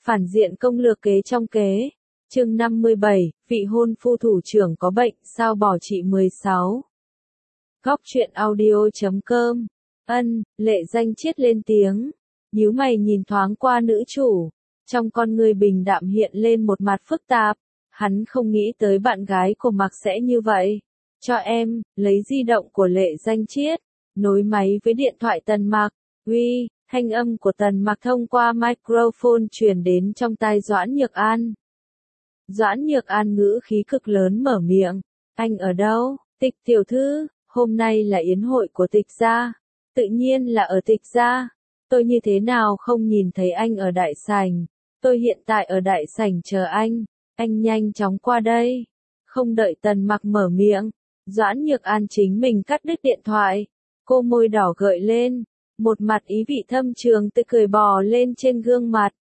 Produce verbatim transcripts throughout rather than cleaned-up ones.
Phản diện công lược kế trong kế. Chương năm mươi bảy, vị hôn phu thủ trưởng có bệnh, sao bỏ chị mười sáu. Góc truyện audio chấm com. Ân, Lệ Danh Chiết lên tiếng. Nhíu mày nhìn thoáng qua nữ chủ. Trong con người bình đạm hiện lên một mặt phức tạp. Hắn không nghĩ tới bạn gái của Mạc sẽ như vậy. Cho em, lấy di động của Lệ Danh Chiết. Nối máy với điện thoại Tần Mạc. Uy, thanh âm của Tần Mạc thông qua microphone truyền đến trong tai Doãn Nhược An. Doãn Nhược An ngữ khí cực lớn mở miệng. Anh ở đâu? Tịch tiểu thư, hôm nay là yến hội của Tịch gia. Tự nhiên là ở Tịch gia. Tôi như thế nào không nhìn thấy anh ở đại sảnh. Tôi hiện tại ở đại sảnh chờ anh. Anh nhanh chóng qua đây. Không đợi Tần Mạc mở miệng. Doãn Nhược An chính mình cắt đứt điện thoại. Cô môi đỏ gợi lên. Một mặt ý vị thâm trường tự cười bò lên trên gương mặt.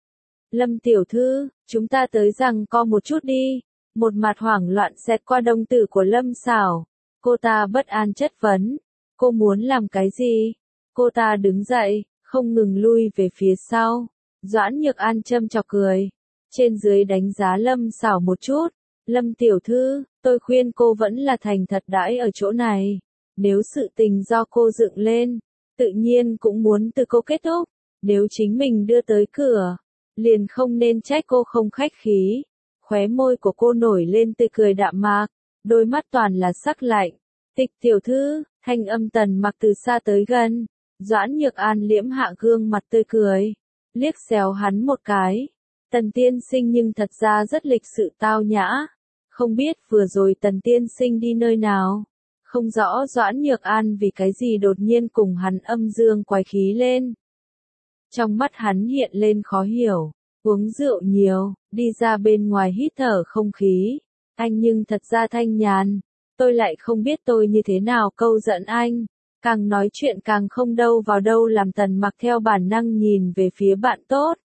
Lâm tiểu thư, chúng ta tới rằng co một chút đi. Một mặt hoảng loạn xẹt qua đồng tử của Lâm Sảo. Cô ta bất an chất vấn. Cô muốn làm cái gì? Cô ta đứng dậy, không ngừng lui về phía sau. Doãn Nhược An châm chọc cười. Trên dưới đánh giá Lâm Sảo một chút. Lâm tiểu thư, tôi khuyên cô vẫn là thành thật đãi ở chỗ này. Nếu sự tình do cô dựng lên, tự nhiên cũng muốn từ cô kết thúc. Nếu chính mình đưa tới cửa, liền không nên trách cô không khách khí. Khóe môi của cô nổi lên tươi cười đạm mạc, đôi mắt toàn là sắc lạnh. Tịch tiểu thư, thanh âm Tần Mạc từ xa tới gần. Doãn Nhược An liễm hạ gương mặt tươi cười, liếc xéo hắn một cái. Tần tiên sinh nhưng thật ra rất lịch sự tao nhã. Không biết vừa rồi Tần tiên sinh đi nơi nào. Không rõ Doãn Nhược An vì cái gì đột nhiên cùng hắn âm dương quái khí lên. Trong mắt hắn hiện lên khó hiểu, uống rượu nhiều, đi ra bên ngoài hít thở không khí. Anh nhưng thật ra thanh nhàn, tôi lại không biết tôi như thế nào câu giận anh. Càng nói chuyện càng không đâu vào đâu làm Tần Mạc theo bản năng nhìn về phía bạn tốt.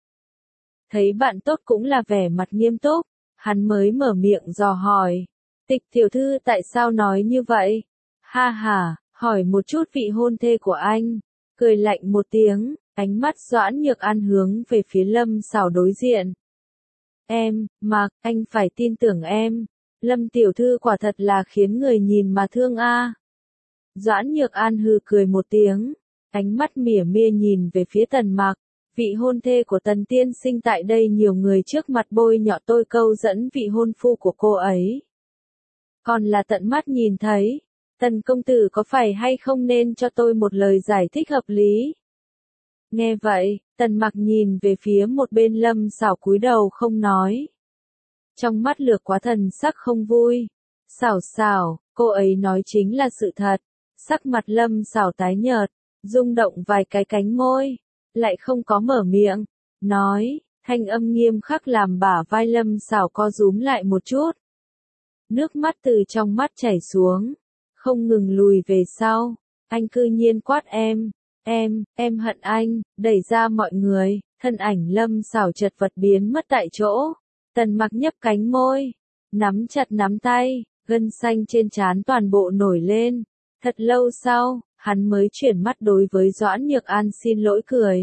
Thấy bạn tốt cũng là vẻ mặt nghiêm túc, hắn mới mở miệng dò hỏi. Tịch tiểu thư tại sao nói như vậy? Ha ha, hỏi một chút vị hôn thê của anh. Cười lạnh một tiếng, ánh mắt Doãn Nhược An hướng về phía Lâm Sảo đối diện. Em, Mạc, anh phải tin tưởng em. Lâm tiểu thư quả thật là khiến người nhìn mà thương a. Doãn Nhược An hừ cười một tiếng, ánh mắt mỉa mia nhìn về phía Tần Mạc. Vị hôn thê của Tần tiên sinh tại đây nhiều người trước mặt bôi nhọ tôi câu dẫn vị hôn phu của cô ấy. Còn là tận mắt nhìn thấy. Tần công tử có phải hay không nên cho tôi một lời giải thích hợp lý? Nghe vậy, Tần Mạc nhìn về phía một bên Lâm Sảo cúi đầu không nói. Trong mắt lược quá thần sắc không vui. Sảo Sảo, cô ấy nói chính là sự thật. Sắc mặt Lâm Sảo tái nhợt, rung động vài cái cánh môi, lại không có mở miệng. Nói, thanh âm nghiêm khắc làm bả vai Lâm Sảo co rúm lại một chút. Nước mắt từ trong mắt chảy xuống. Không ngừng lùi về sau, anh cư nhiên quát em, em, em hận anh, đẩy ra mọi người, thân ảnh Lâm Sảo chật vật biến mất tại chỗ. Tần Mạc nhấp cánh môi, nắm chặt nắm tay, gân xanh trên trán toàn bộ nổi lên. Thật lâu sau, hắn mới chuyển mắt đối với Doãn Nhược An xin lỗi cười.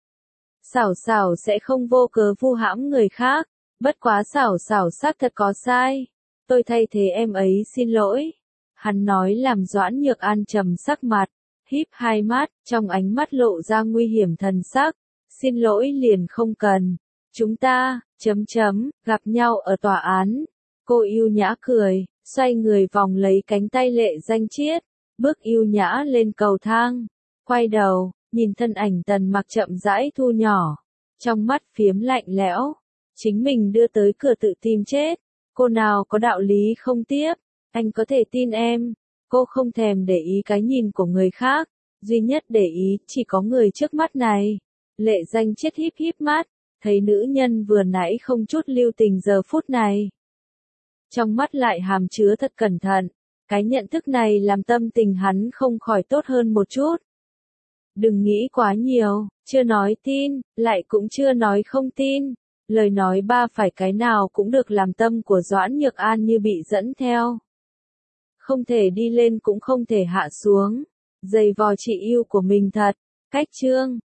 Sảo Sảo sẽ không vô cớ vu hãm người khác, bất quá Sảo Sảo xác thật có sai. Tôi thay thế em ấy xin lỗi. Hắn nói làm Doãn Nhược An trầm sắc mặt, híp hai mắt, trong ánh mắt lộ ra nguy hiểm thần sắc. Xin lỗi liền không cần. Chúng ta, chấm chấm, gặp nhau ở tòa án. Cô yêu nhã cười, xoay người vòng lấy cánh tay Lệ Danh Chiết, bước yêu nhã lên cầu thang. Quay đầu, nhìn thân ảnh Tần Mạc chậm rãi thu nhỏ. Trong mắt phiếm lạnh lẽo. Chính mình đưa tới cửa tự tìm chết. Cô nào có đạo lý không tiếp. Anh có thể tin em, cô không thèm để ý cái nhìn của người khác, duy nhất để ý chỉ có người trước mắt này. Lệ Danh Chiết híp híp mắt, thấy nữ nhân vừa nãy không chút lưu tình giờ phút này. Trong mắt lại hàm chứa thật cẩn thận, cái nhận thức này làm tâm tình hắn không khỏi tốt hơn một chút. Đừng nghĩ quá nhiều, chưa nói tin, lại cũng chưa nói không tin. Lời nói ba phải cái nào cũng được làm tâm của Doãn Nhược An như bị dẫn theo. Không thể đi lên cũng không thể hạ xuống. Giày vò chị yêu của mình thật. Cách chương.